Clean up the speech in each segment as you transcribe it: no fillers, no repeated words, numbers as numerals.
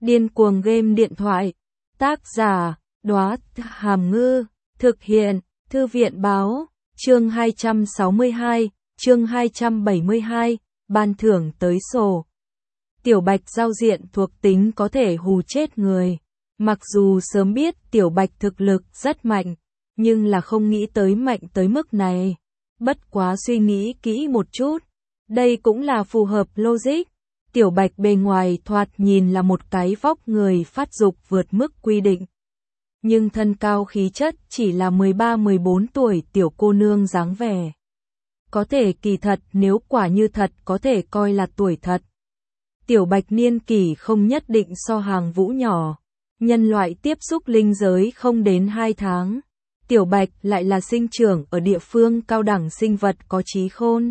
Điên cuồng game điện thoại. Tác giả, Đóa Hàm Ngư. Thực hiện, Thư viện báo. Chương 262, chương 272, ban thưởng tới sổ. Tiểu Bạch giao diện thuộc tính có thể hù chết người. Mặc dù sớm biết Tiểu Bạch thực lực rất mạnh, nhưng là không nghĩ tới mạnh tới mức này. Bất quá suy nghĩ kỹ một chút, đây cũng là phù hợp logic. Tiểu Bạch bề ngoài thoạt nhìn là một cái vóc người phát dục vượt mức quy định. Nhưng thân cao khí chất chỉ là 13-14 tuổi tiểu cô nương dáng vẻ. Có thể kỳ thật nếu quả như thật có thể coi là tuổi thật. Tiểu Bạch niên kỷ không nhất định so Hàng Vũ nhỏ. Nhân loại tiếp xúc linh giới không đến 2 tháng. Tiểu Bạch lại là sinh trưởng ở địa phương cao đẳng sinh vật có trí khôn.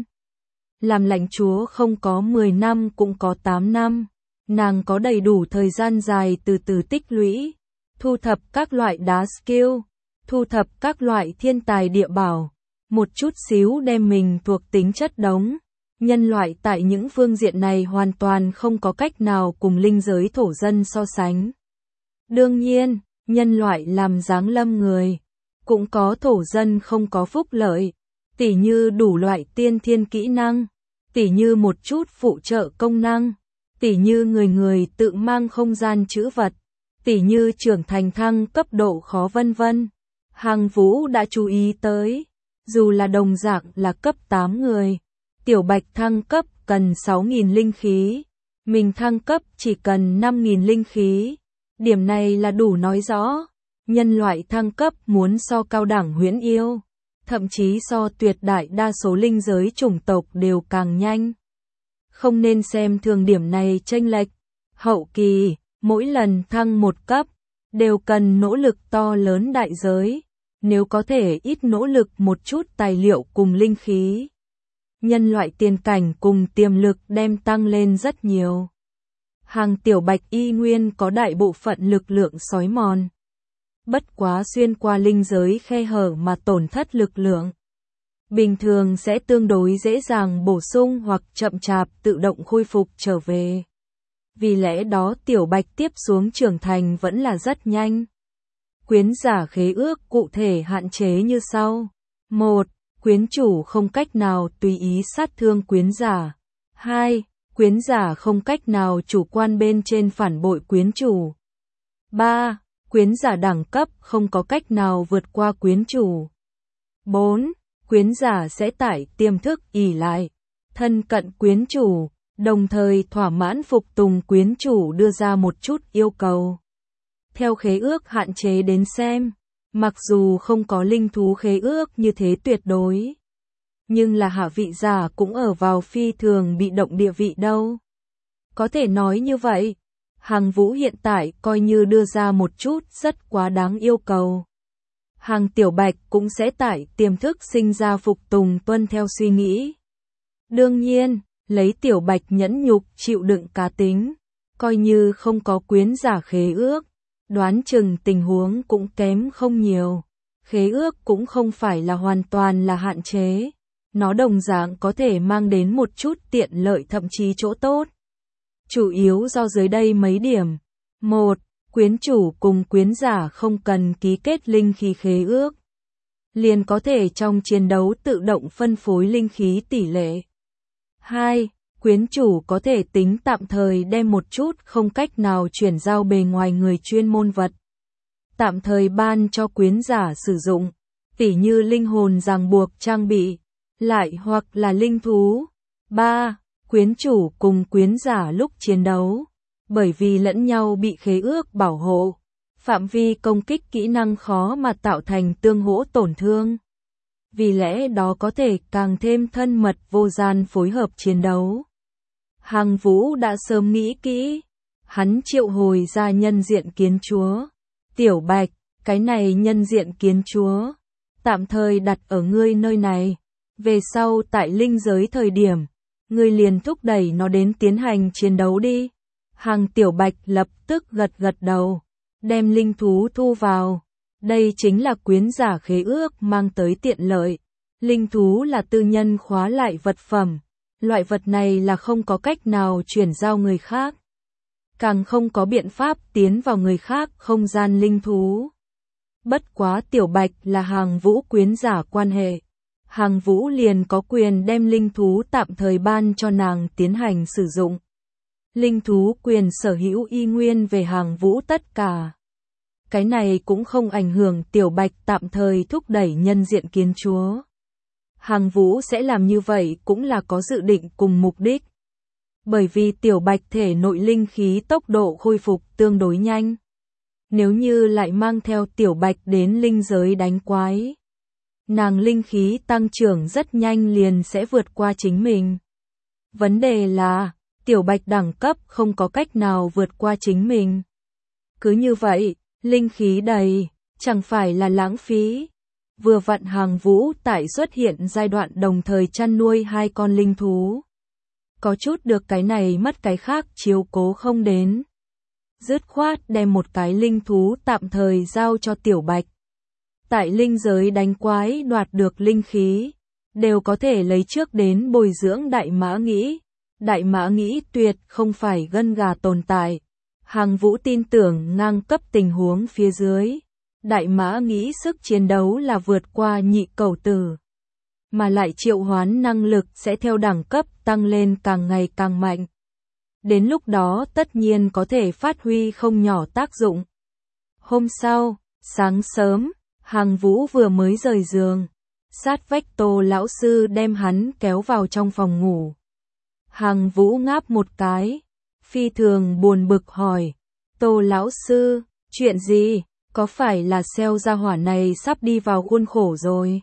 Làm lãnh chúa không có 10 năm cũng có 8 năm. Nàng có đầy đủ thời gian dài từ từ tích lũy, thu thập các loại đá skill, thu thập các loại thiên tài địa bảo, một chút xíu đem mình thuộc tính chất đống. Nhân loại tại những phương diện này hoàn toàn không có cách nào cùng linh giới thổ dân so sánh. Đương nhiên, nhân loại làm giáng lâm người, cũng có thổ dân không có phúc lợi, tỉ như đủ loại tiên thiên kỹ năng, tỉ như một chút phụ trợ công năng, tỉ như người người tự mang không gian trữ vật, tỉ như trưởng thành thăng cấp độ khó vân vân. Hàng Vũ đã chú ý tới, dù là đồng dạng là cấp 8 người, Tiểu Bạch thăng cấp cần 6.000 linh khí, mình thăng cấp chỉ cần 5.000 linh khí. Điểm này là đủ nói rõ, nhân loại thăng cấp muốn so cao đẳng huyễn yêu, thậm chí so tuyệt đại đa số linh giới chủng tộc đều càng nhanh. Không nên xem thường điểm này chênh lệch. Hậu kỳ, mỗi lần thăng một cấp, đều cần nỗ lực to lớn đại giới, nếu có thể ít nỗ lực một chút tài liệu cùng linh khí. Nhân loại tiền cảnh cùng tiềm lực đem tăng lên rất nhiều. Hàng Tiểu Bạch y nguyên có đại bộ phận lực lượng sói mòn. Bất quá xuyên qua linh giới khe hở mà tổn thất lực lượng. Bình thường sẽ tương đối dễ dàng bổ sung hoặc chậm chạp tự động khôi phục trở về. Vì lẽ đó Tiểu Bạch tiếp xuống trưởng thành vẫn là rất nhanh. Quyến giả khế ước cụ thể hạn chế như sau. 1. Quyến chủ không cách nào tùy ý sát thương quyến giả. 2. Quyến giả không cách nào chủ quan bên trên phản bội quyến chủ. 3. Quyến giả đẳng cấp không có cách nào vượt qua quyến chủ. 4. Quyến giả sẽ tải tiềm thức ỷ lại, thân cận quyến chủ, đồng thời thỏa mãn phục tùng quyến chủ đưa ra một chút yêu cầu. Theo khế ước hạn chế đến xem, mặc dù không có linh thú khế ước như thế tuyệt đối, nhưng là hạ vị giả cũng ở vào phi thường bị động địa vị đâu. Có thể nói như vậy, Hàng Vũ hiện tại coi như đưa ra một chút rất quá đáng yêu cầu. Hàng Tiểu Bạch cũng sẽ tải tiềm thức sinh ra phục tùng tuân theo suy nghĩ. Đương nhiên, lấy Tiểu Bạch nhẫn nhục chịu đựng cá tính, coi như không có quyến giả khế ước, đoán chừng tình huống cũng kém không nhiều. Khế ước cũng không phải là hoàn toàn là hạn chế, nó đồng dạng có thể mang đến một chút tiện lợi thậm chí chỗ tốt. Chủ yếu do dưới đây mấy điểm. 1. Quyến chủ cùng quyến giả không cần ký kết linh khí khế ước, liền có thể trong chiến đấu tự động phân phối linh khí tỷ lệ. 2. Quyến chủ có thể tính tạm thời đem một chút không cách nào chuyển giao bề ngoài người chuyên môn vật, tạm thời ban cho quyến giả sử dụng, tỉ như linh hồn ràng buộc trang bị, lại hoặc là linh thú. 3. Quyến chủ cùng quyến giả lúc chiến đấu, bởi vì lẫn nhau bị khế ước bảo hộ, phạm vi công kích kỹ năng khó mà tạo thành tương hỗ tổn thương. Vì lẽ đó có thể càng thêm thân mật vô gian phối hợp chiến đấu. Hàng Vũ đã sớm nghĩ kỹ, hắn triệu hồi ra nhân diện kiến chúa. Tiểu Bạch, cái này nhân diện kiến chúa, tạm thời đặt ở ngươi nơi này, về sau tại linh giới thời điểm, ngươi liền thúc đẩy nó đến tiến hành chiến đấu đi. Hàng Tiểu Bạch lập tức gật gật đầu, đem linh thú thu vào. Đây chính là quyến giả khế ước mang tới tiện lợi. Linh thú là tư nhân khóa lại vật phẩm, loại vật này là không có cách nào chuyển giao người khác. càng không có biện pháp tiến vào người khác không gian linh thú. Bất quá Tiểu Bạch là Hàng Vũ quyến giả quan hệ. Hàng Vũ liền có quyền đem linh thú tạm thời ban cho nàng tiến hành sử dụng. Linh thú quyền sở hữu y nguyên về Hàng Vũ tất cả. Cái này cũng không ảnh hưởng Tiểu Bạch tạm thời thúc đẩy nhân diện kiến chúa. Hàng Vũ sẽ làm như vậy cũng là có dự định cùng mục đích. Bởi vì Tiểu Bạch thể nội linh khí tốc độ khôi phục tương đối nhanh. Nếu như lại mang theo Tiểu Bạch đến linh giới đánh quái, nàng linh khí tăng trưởng rất nhanh liền sẽ vượt qua chính mình. Vấn đề là, Tiểu Bạch đẳng cấp không có cách nào vượt qua chính mình. Cứ như vậy, linh khí đầy, chẳng phải là lãng phí. Vừa vặn Hàng Vũ tại xuất hiện giai đoạn đồng thời chăn nuôi 2 con linh thú. Có chút được cái này mất cái khác chiếu cố không đến. Dứt khoát đem một cái linh thú tạm thời giao cho Tiểu Bạch. Tại linh giới đánh quái đoạt được linh khí, đều có thể lấy trước đến bồi dưỡng Đại Mã Nghĩ. Đại Mã Nghĩ tuyệt không phải gân gà tồn tại. Hàng Vũ tin tưởng ngang cấp tình huống phía dưới. Đại Mã Nghĩ sức chiến đấu là vượt qua nhị cẩu tử. Mà lại triệu hoán năng lực sẽ theo đẳng cấp tăng lên càng ngày càng mạnh. Đến lúc đó tất nhiên có thể phát huy không nhỏ tác dụng. Hôm sau, sáng sớm, Hàng Vũ vừa mới rời giường. Sát vách Tô lão sư đem hắn kéo vào trong phòng ngủ. Hàng Vũ ngáp một cái, phi thường buồn bực hỏi. Tô lão sư, chuyện gì? Có phải là sale gia hỏa này sắp đi vào khuôn khổ rồi?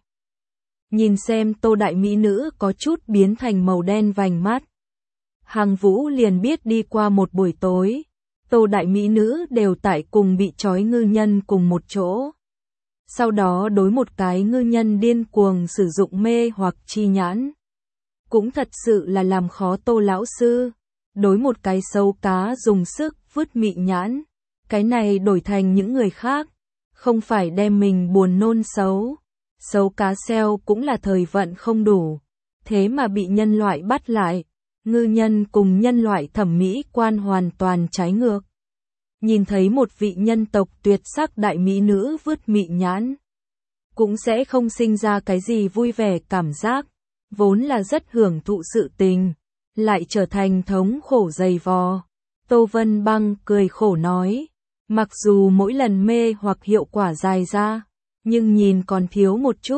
Nhìn xem Tô đại mỹ nữ có chút biến thành màu đen vành mắt. Hàng Vũ liền biết đi qua một buổi tối, Tô đại mỹ nữ đều tại cùng bị trói ngư nhân cùng một chỗ. Sau đó đối một cái ngư nhân điên cuồng sử dụng mê hoặc chi nhãn. Cũng thật sự là làm khó Tô lão sư. Đối một cái sâu cá dùng sức vứt mị nhãn. Cái này đổi thành những người khác, không phải đem mình buồn nôn xấu. Sâu cá xeo cũng là thời vận không đủ, thế mà bị nhân loại bắt lại. Ngư nhân cùng nhân loại thẩm mỹ quan hoàn toàn trái ngược. Nhìn thấy một vị nhân tộc tuyệt sắc đại mỹ nữ vứt mị nhãn, cũng sẽ không sinh ra cái gì vui vẻ cảm giác, vốn là rất hưởng thụ sự tình, lại trở thành thống khổ dày vò. Tô Vân Băng cười khổ nói, mặc dù mỗi lần mê hoặc hiệu quả dài ra, nhưng nhìn còn thiếu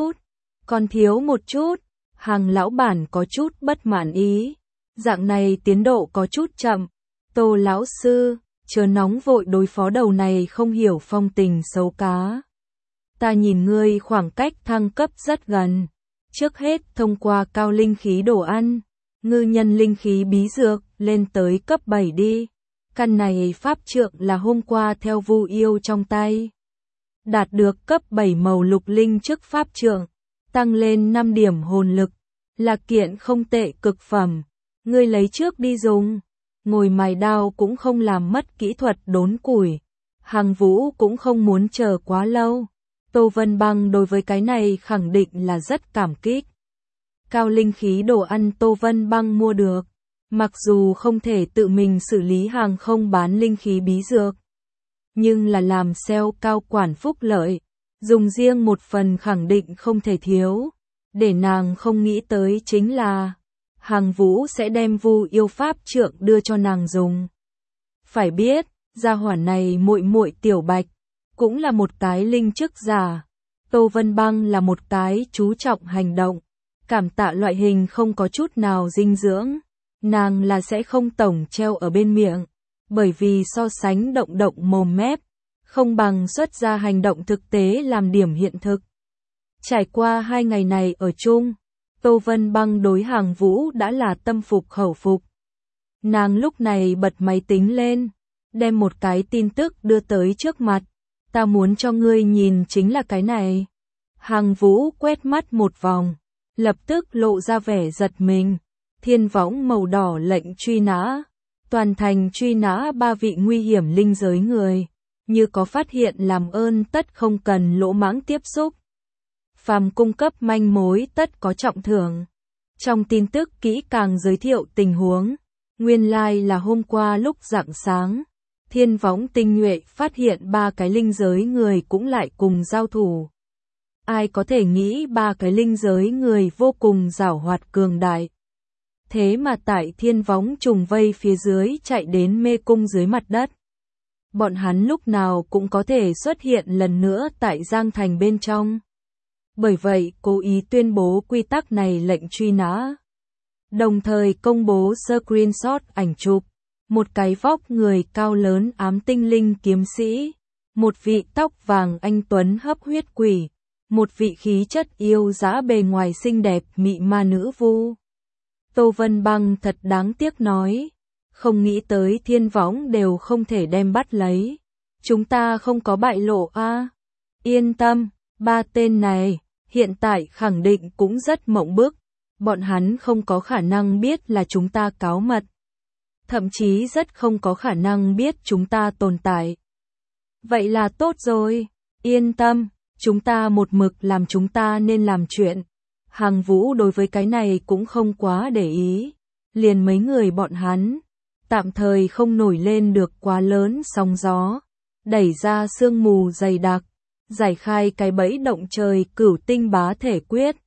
một chút, Hàng lão bản có chút bất mãn ý, dạng này tiến độ có chút chậm. Tô lão sư, chớ nóng vội đối phó đầu này không hiểu phong tình xấu cá. Ta nhìn ngươi khoảng cách thăng cấp rất gần, trước hết thông qua cao linh khí đồ ăn, ngư nhân linh khí bí dược lên tới cấp 7 đi. Căn này pháp trượng là hôm qua theo Vu Yêu trong tay. Đạt được cấp 7 màu lục linh trước pháp trượng, tăng lên 5 điểm hồn lực, là kiện không tệ cực phẩm. Ngươi lấy trước đi dùng, ngồi mài đao cũng không làm mất kỹ thuật đốn củi. Hàng Vũ cũng không muốn chờ quá lâu. Tô Vân Băng đối với cái này khẳng định là rất cảm kích. Cao linh khí đồ ăn Tô Vân Băng mua được. Mặc dù không thể tự mình xử lý hàng không bán linh khí bí dược, nhưng là làm sale cao quản phúc lợi, dùng riêng một phần khẳng định không thể thiếu. Để nàng không nghĩ tới chính là, Hàng Vũ sẽ đem Vu Yêu pháp trượng đưa cho nàng dùng. Phải biết, gia hỏa này muội muội Tiểu Bạch, cũng là một cái linh chức giả. Tô Vân Băng là một cái chú trọng hành động, cảm tạ loại hình không có chút nào dinh dưỡng. Nàng là sẽ không tổng treo ở bên miệng, bởi vì so sánh động động mồm mép, không bằng xuất ra hành động thực tế làm điểm hiện thực. Trải qua 2 ngày này ở chung, Tô Vân Băng đối Hàng Vũ đã là tâm phục khẩu phục. Nàng lúc này bật máy tính lên, đem một cái tin tức đưa tới trước mặt. Ta muốn cho ngươi nhìn chính là cái này. Hàng Vũ quét mắt một vòng, lập tức lộ ra vẻ giật mình. Thiên võng màu đỏ lệnh truy nã, toàn thành truy nã 3 vị nguy hiểm linh giới người, như có phát hiện làm ơn tất không cần lỗ mãng tiếp xúc. Phàm cung cấp manh mối tất có trọng thưởng. Trong tin tức kỹ càng giới thiệu tình huống, Nguyên lai là hôm qua lúc rạng sáng, Thiên Võng tinh nhuệ phát hiện 3 cái linh giới người cũng lại cùng giao thủ. Ai có thể nghĩ 3 cái linh giới người vô cùng giảo hoạt cường đại. Thế mà tại Thiên Võng trùng vây phía dưới chạy đến mê cung dưới mặt đất. Bọn hắn lúc nào cũng có thể xuất hiện lần nữa tại Giang Thành bên trong. Bởi vậy cố ý tuyên bố quy tắc này lệnh truy nã. Đồng thời công bố screenshot ảnh chụp. Một cái vóc người cao lớn ám tinh linh kiếm sĩ. Một vị tóc vàng anh tuấn hấp huyết quỷ. Một vị khí chất yêu dã bề ngoài xinh đẹp mị ma nữ vu. Tô Vân Băng thật đáng tiếc nói. Không nghĩ tới Thiên Võng đều không thể đem bắt lấy. Chúng ta không có bại lộ a. Yên tâm, 3 tên này, hiện tại khẳng định cũng rất mộng bức. Bọn hắn không có khả năng biết là chúng ta cáo mật. Thậm chí rất không có khả năng biết chúng ta tồn tại. Vậy là tốt rồi, yên tâm, chúng ta một mực làm chúng ta nên làm chuyện. Hàng Vũ đối với cái này cũng không quá để ý. Liền mấy người bọn hắn, tạm thời không nổi lên được quá lớn sóng gió. Đẩy ra sương mù dày đặc, giải khai cái bẫy động trời cửu tinh bá thể quyết.